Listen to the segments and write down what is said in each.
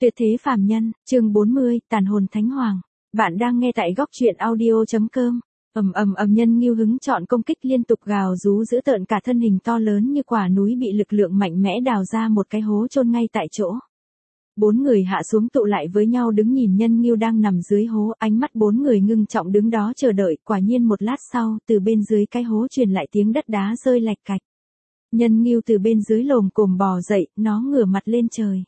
Tuyệt thế phàm nhân, chương 40, tàn hồn thánh hoàng. Bạn đang nghe tại góc truyện audio.com. Nhân Ngưu hứng chọn công kích liên tục gào rú dữ tợn, cả thân hình to lớn như quả núi bị lực lượng mạnh mẽ đào ra một cái hố chôn ngay tại chỗ. Bốn người hạ xuống tụ lại với nhau đứng nhìn Nhân Ngưu đang nằm dưới hố, ánh mắt bốn người ngưng trọng đứng đó chờ đợi. Quả nhiên một lát sau, từ bên dưới cái hố truyền lại tiếng đất đá rơi lạch cạch. Nhân Ngưu từ bên dưới lồm cồm bò dậy, nó ngửa mặt lên trời.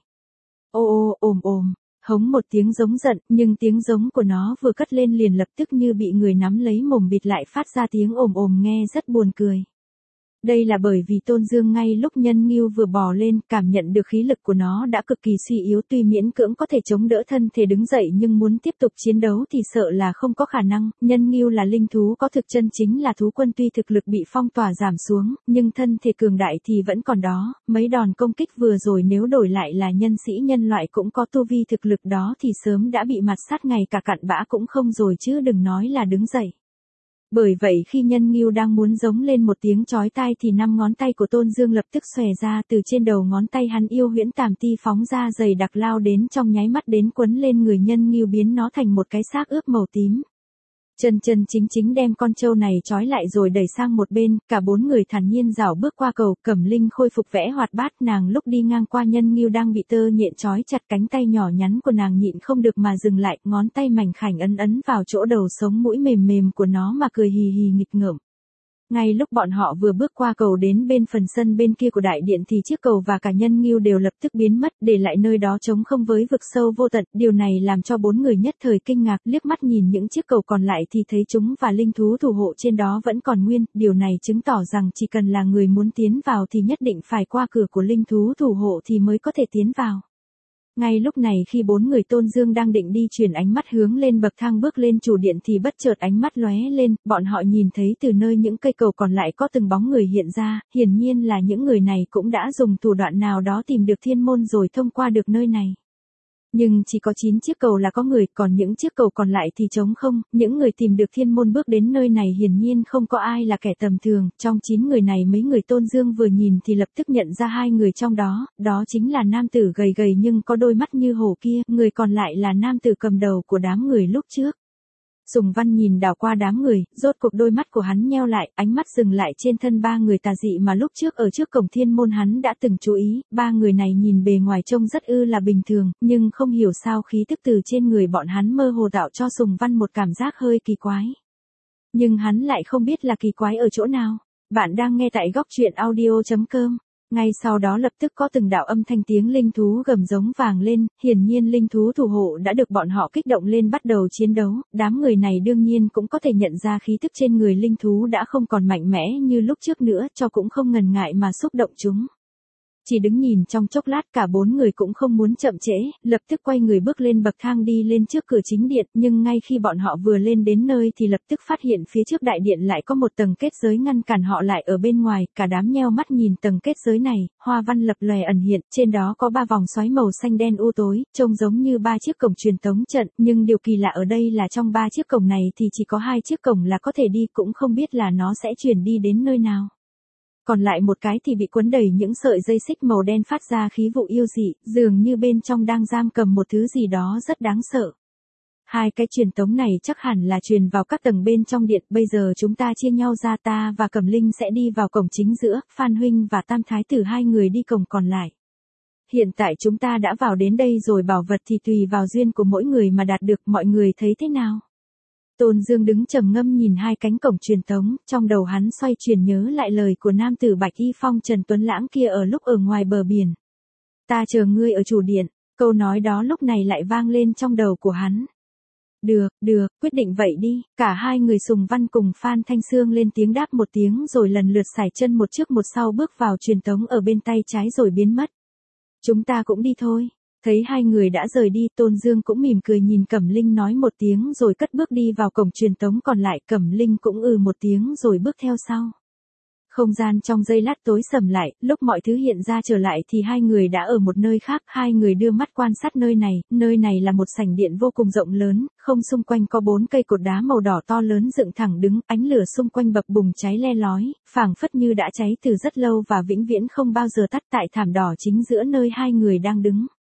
Ô ô ồm, hống một tiếng giống giận, nhưng tiếng giống của nó vừa cất lên liền lập tức như bị người nắm lấy mồm bịt lại, phát ra tiếng ồm nghe rất buồn cười. Đây là bởi vì Tôn Dương ngay lúc Nhân Ngưu vừa bò lên, cảm nhận được khí lực của nó đã cực kỳ suy yếu, tuy miễn cưỡng có thể chống đỡ thân thể đứng dậy nhưng muốn tiếp tục chiến đấu thì sợ là không có khả năng. Nhân Ngưu là linh thú có thực chân chính là thú quân, tuy thực lực bị phong tỏa giảm xuống, nhưng thân thể cường đại thì vẫn còn đó. Mấy đòn công kích vừa rồi nếu đổi lại là nhân sĩ nhân loại cũng có tu vi thực lực đó thì sớm đã bị mặt sát ngay cả cặn bã cũng không rồi chứ đừng nói là đứng dậy. Bởi vậy khi Nhân Ngưu đang muốn giống lên một tiếng chói tai thì 5 ngón tay của Tôn Dương lập tức xòe ra, từ trên đầu ngón tay hắn yêu huyễn tàm ti phóng ra dày đặc lao đến, trong nháy mắt đến quấn lên người Nhân Ngưu, biến nó thành một cái xác ướp màu tím. Chân chính đem con trâu này trói lại rồi đẩy sang một bên, cả bốn người thản nhiên rảo bước qua cầu. Cẩm Linh khôi phục vẻ hoạt bát, nàng lúc đi ngang qua Nhân Ngưu đang bị tơ nhện trói chặt, cánh tay nhỏ nhắn của nàng nhịn không được mà dừng lại, ngón tay mảnh khảnh ấn vào chỗ đầu sống mũi mềm của nó mà cười hì hì nghịch ngợm. Ngay lúc bọn họ vừa bước qua cầu đến bên phần sân bên kia của đại điện thì chiếc cầu và cả Nhân Ngưu đều lập tức biến mất, để lại nơi đó trống không với vực sâu vô tận. Điều này làm cho bốn người nhất thời kinh ngạc, liếc mắt nhìn những chiếc cầu còn lại thì thấy chúng và linh thú thủ hộ trên đó vẫn còn nguyên. Điều này chứng tỏ rằng chỉ cần là người muốn tiến vào thì nhất định phải qua cửa của linh thú thủ hộ thì mới có thể tiến vào. Ngay lúc này khi bốn người Tôn Dương đang định đi chuyển ánh mắt hướng lên bậc thang bước lên chủ điện thì bất chợt ánh mắt lóe lên, bọn họ nhìn thấy từ nơi những cây cầu còn lại có từng bóng người hiện ra, hiển nhiên là những người này cũng đã dùng thủ đoạn nào đó tìm được thiên môn rồi thông qua được nơi này. Nhưng chỉ có 9 chiếc cầu là có người, còn những chiếc cầu còn lại thì trống không. Những người tìm được thiên môn bước đến nơi này hiển nhiên không có ai là kẻ tầm thường. Trong 9 người này mấy người Tôn Dương vừa nhìn thì lập tức nhận ra 2 người trong đó, đó chính là nam tử gầy nhưng có đôi mắt như hổ kia, người còn lại là nam tử cầm đầu của đám người lúc trước. Sùng Văn nhìn đảo qua đám người, rốt cuộc đôi mắt của hắn nheo lại, ánh mắt dừng lại trên thân 3 người tà dị mà lúc trước ở trước cổng thiên môn hắn đã từng chú ý. 3 người này nhìn bề ngoài trông rất là bình thường, nhưng không hiểu sao khí tức từ trên người bọn hắn mơ hồ tạo cho Sùng Văn một cảm giác hơi kỳ quái. Nhưng hắn lại không biết là kỳ quái ở chỗ nào. Bạn đang nghe tại góc truyện audio.com. Ngay sau đó lập tức có từng đạo âm thanh tiếng linh thú gầm giống vàng lên, hiển nhiên linh thú thủ hộ đã được bọn họ kích động lên bắt đầu chiến đấu. Đám người này đương nhiên cũng có thể nhận ra khí tức trên người linh thú đã không còn mạnh mẽ như lúc trước nữa, cho cũng không ngần ngại mà xúc động chúng. Chỉ đứng nhìn trong chốc lát cả bốn người cũng không muốn chậm trễ, lập tức quay người bước lên bậc thang đi lên trước cửa chính điện, nhưng ngay khi bọn họ vừa lên đến nơi thì lập tức phát hiện phía trước đại điện lại có một tầng kết giới ngăn cản họ lại ở bên ngoài. Cả đám nheo mắt nhìn tầng kết giới này, hoa văn lập lòe ẩn hiện, trên đó có 3 vòng xoáy màu xanh đen u tối, trông giống như 3 chiếc cổng truyền tống trận, nhưng điều kỳ lạ ở đây là trong 3 chiếc cổng này thì chỉ có 2 chiếc cổng là có thể đi, cũng không biết là nó sẽ chuyển đi đến nơi nào. Còn lại một cái thì bị quấn đầy những sợi dây xích màu đen phát ra khí vụ yêu dị, dường như bên trong đang giam cầm một thứ gì đó rất đáng sợ. 2 cái truyền tống này chắc hẳn là truyền vào các tầng bên trong điện, bây giờ chúng ta chia nhau ra, ta và Cẩm Linh sẽ đi vào cổng chính giữa, Phan Huynh và Tam Thái Tử 2 người đi cổng còn lại. Hiện tại chúng ta đã vào đến đây rồi, bảo vật thì tùy vào duyên của mỗi người mà đạt được, mọi người thấy thế nào? Tôn Dương đứng trầm ngâm nhìn 2 cánh cổng truyền tống, trong đầu hắn xoay chuyển nhớ lại lời của nam tử Bạch Y Phong Trần Tuấn Lãng kia ở lúc ở ngoài bờ biển. Ta chờ ngươi ở chủ điện, câu nói đó lúc này lại vang lên trong đầu của hắn. Được, quyết định vậy đi. Cả 2 người Sùng Văn cùng Phan Thanh Sương lên tiếng đáp một tiếng rồi lần lượt sải chân một trước một sau bước vào truyền tống ở bên tay trái rồi biến mất. Chúng ta cũng đi thôi. Thấy 2 người đã rời đi, Tôn Dương cũng mỉm cười nhìn Cẩm Linh nói một tiếng rồi cất bước đi vào cổng truyền tống còn lại. Cẩm Linh cũng một tiếng rồi bước theo sau. Không gian trong giây lát tối sầm lại, lúc mọi thứ hiện ra trở lại thì 2 người đã ở một nơi khác. 2 người đưa mắt quan sát nơi này là một sảnh điện vô cùng rộng lớn, không xung quanh có 4 cây cột đá màu đỏ to lớn dựng thẳng đứng, ánh lửa xung quanh bập bùng cháy le lói, phảng phất như đã cháy từ rất lâu và vĩnh viễn không bao giờ tắt tại thảm đỏ chính giữa nơi 2 người đang đứng.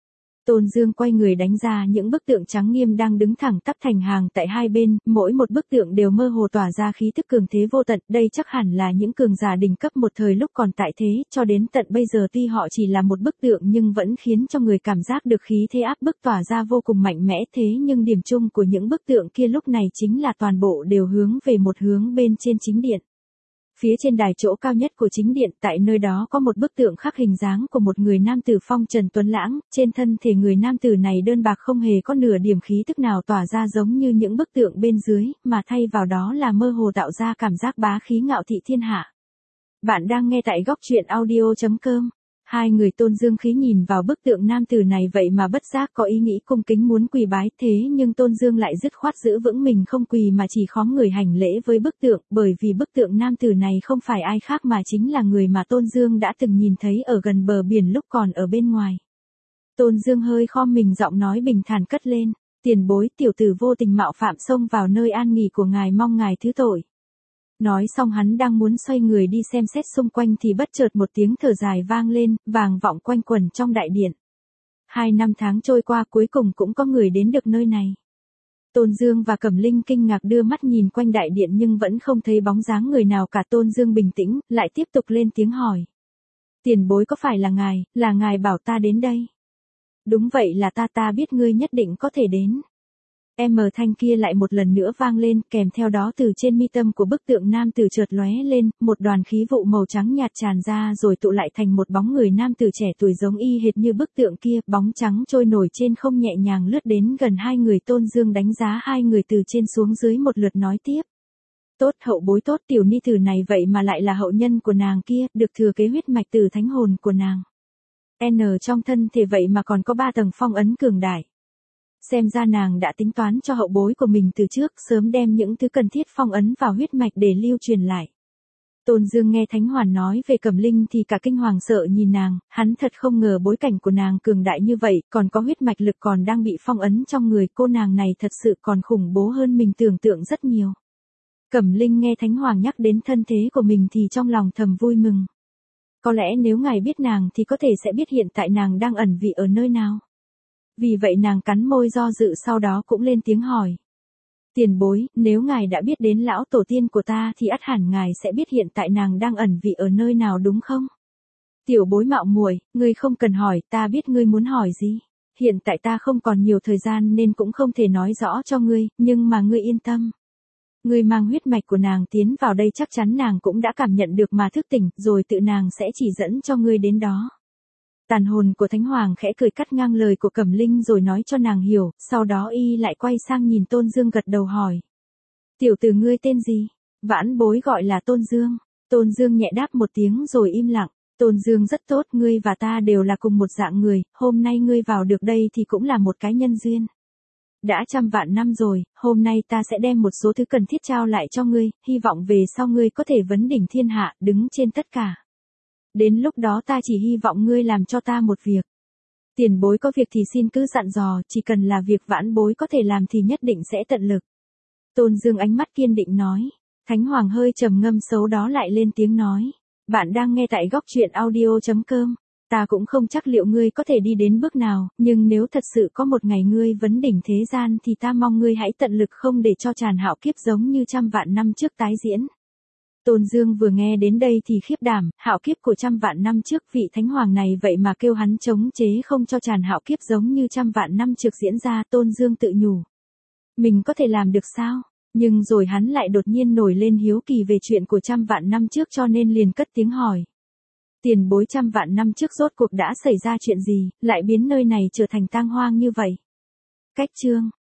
Tôn Dương quay người đánh ra những bức tượng trắng nghiêm đang đứng thẳng tắp thành hàng tại hai bên, mỗi một bức tượng đều mơ hồ tỏa ra khí tức cường thế vô tận, đây chắc hẳn là những cường giả đỉnh cấp một thời lúc còn tại thế, cho đến tận bây giờ tuy họ chỉ là một bức tượng nhưng vẫn khiến cho người cảm giác được khí thế áp bức tỏa ra vô cùng mạnh mẽ thế nhưng điểm chung của những bức tượng kia lúc này chính là toàn bộ đều hướng về một hướng bên trên chính điện. Phía trên đài chỗ cao nhất của chính điện tại nơi đó có một bức tượng khắc hình dáng của một người nam tử phong trần tuấn lãng, trên thân thể người nam tử này đơn bạc không hề có nửa điểm khí tức nào tỏa ra giống như những bức tượng bên dưới, mà thay vào đó là mơ hồ tạo ra cảm giác bá khí ngạo thị thiên hạ. Bạn đang nghe tại góc truyện audio.com. Hai người Tôn Dương khí nhìn vào bức tượng nam tử này vậy mà bất giác có ý nghĩ cung kính muốn quỳ bái thế nhưng Tôn Dương lại dứt khoát giữ vững mình không quỳ mà chỉ khom người hành lễ với bức tượng bởi vì bức tượng nam tử này không phải ai khác mà chính là người mà Tôn Dương đã từng nhìn thấy ở gần bờ biển lúc còn ở bên ngoài. Tôn Dương hơi khom mình giọng nói bình thản cất lên, tiền bối tiểu tử vô tình mạo phạm xông vào nơi an nghỉ của ngài mong ngài thứ tội. Nói xong hắn đang muốn xoay người đi xem xét xung quanh thì bất chợt một tiếng thở dài vang lên, vang vọng quanh quẩn trong đại điện. 2 năm tháng trôi qua cuối cùng cũng có người đến được nơi này. Tôn Dương và Cẩm Linh kinh ngạc đưa mắt nhìn quanh đại điện nhưng vẫn không thấy bóng dáng người nào cả. Tôn Dương bình tĩnh, lại tiếp tục lên tiếng hỏi. Tiền bối có phải là ngài bảo ta đến đây? Đúng vậy là ta biết ngươi nhất định có thể đến. Thanh kia lại một lần nữa vang lên, kèm theo đó từ trên mi tâm của bức tượng nam tử chợt lóe lên, một đoàn khí vụ màu trắng nhạt tràn ra rồi tụ lại thành một bóng người nam tử trẻ tuổi giống y hệt như bức tượng kia, bóng trắng trôi nổi trên không nhẹ nhàng lướt đến gần hai người. Tôn Dương đánh giá hai người từ trên xuống dưới một lượt nói tiếp. Tốt, hậu bối tốt, tiểu ni tử này vậy mà lại là hậu nhân của nàng kia, được thừa kế huyết mạch từ thánh hồn của nàng. Trong thân thể vậy mà còn có 3 tầng phong ấn cường đại. Xem ra nàng đã tính toán cho hậu bối của mình từ trước, sớm đem những thứ cần thiết phong ấn vào huyết mạch để lưu truyền lại. Tôn Dương nghe Thánh Hoàn nói về Cẩm Linh thì cả kinh hoàng sợ nhìn nàng, hắn thật không ngờ bối cảnh của nàng cường đại như vậy, còn có huyết mạch lực còn đang bị phong ấn trong người, cô nàng này thật sự còn khủng bố hơn mình tưởng tượng rất nhiều. Cẩm Linh nghe Thánh Hoàng nhắc đến thân thế của mình thì trong lòng thầm vui mừng. Có lẽ nếu ngài biết nàng thì có thể sẽ biết hiện tại nàng đang ẩn vị ở nơi nào. Vì vậy nàng cắn môi do dự sau đó cũng lên tiếng hỏi. Tiền bối, nếu ngài đã biết đến lão tổ tiên của ta thì ắt hẳn ngài sẽ biết hiện tại nàng đang ẩn vị ở nơi nào đúng không? Tiểu bối mạo muội, ngươi không cần hỏi, ta biết ngươi muốn hỏi gì. Hiện tại ta không còn nhiều thời gian nên cũng không thể nói rõ cho ngươi, nhưng mà ngươi yên tâm. Ngươi mang huyết mạch của nàng tiến vào đây chắc chắn nàng cũng đã cảm nhận được mà thức tỉnh, rồi tự nàng sẽ chỉ dẫn cho ngươi đến đó. Tàn hồn của Thánh Hoàng khẽ cười cắt ngang lời của Cẩm Linh rồi nói cho nàng hiểu, sau đó y lại quay sang nhìn Tôn Dương gật đầu hỏi. Tiểu tử ngươi tên gì? Vãn bối gọi là Tôn Dương. Tôn Dương nhẹ đáp một tiếng rồi im lặng. Tôn Dương rất tốt, ngươi và ta đều là cùng một dạng người, hôm nay ngươi vào được đây thì cũng là một cái nhân duyên. Đã trăm vạn năm rồi, hôm nay ta sẽ đem một số thứ cần thiết trao lại cho ngươi, hy vọng về sau ngươi có thể vấn đỉnh thiên hạ, đứng trên tất cả. Đến lúc đó ta chỉ hy vọng ngươi làm cho ta một việc. Tiền bối có việc thì xin cứ dặn dò, chỉ cần là việc vãn bối có thể làm thì nhất định sẽ tận lực. Tôn Dương ánh mắt kiên định nói. Thánh Hoàng hơi trầm ngâm xấu đó lại lên tiếng nói. Bạn đang nghe tại góc truyện audio.com. Ta cũng không chắc liệu ngươi có thể đi đến bước nào, nhưng nếu thật sự có một ngày ngươi vấn đỉnh thế gian thì ta mong ngươi hãy tận lực không để cho tràn hạo kiếp giống như trăm vạn năm trước tái diễn. Tôn Dương vừa nghe đến đây thì khiếp đảm, hạo kiếp của trăm vạn năm trước vị Thánh Hoàng này vậy mà kêu hắn chống chế không cho tràn hạo kiếp giống như trăm vạn năm trước diễn ra. Tôn Dương tự nhủ. Mình có thể làm được sao? Nhưng rồi hắn lại đột nhiên nổi lên hiếu kỳ về chuyện của trăm vạn năm trước cho nên liền cất tiếng hỏi. Tiền bối trăm vạn năm trước rốt cuộc đã xảy ra chuyện gì, lại biến nơi này trở thành tang hoang như vậy? Cách chương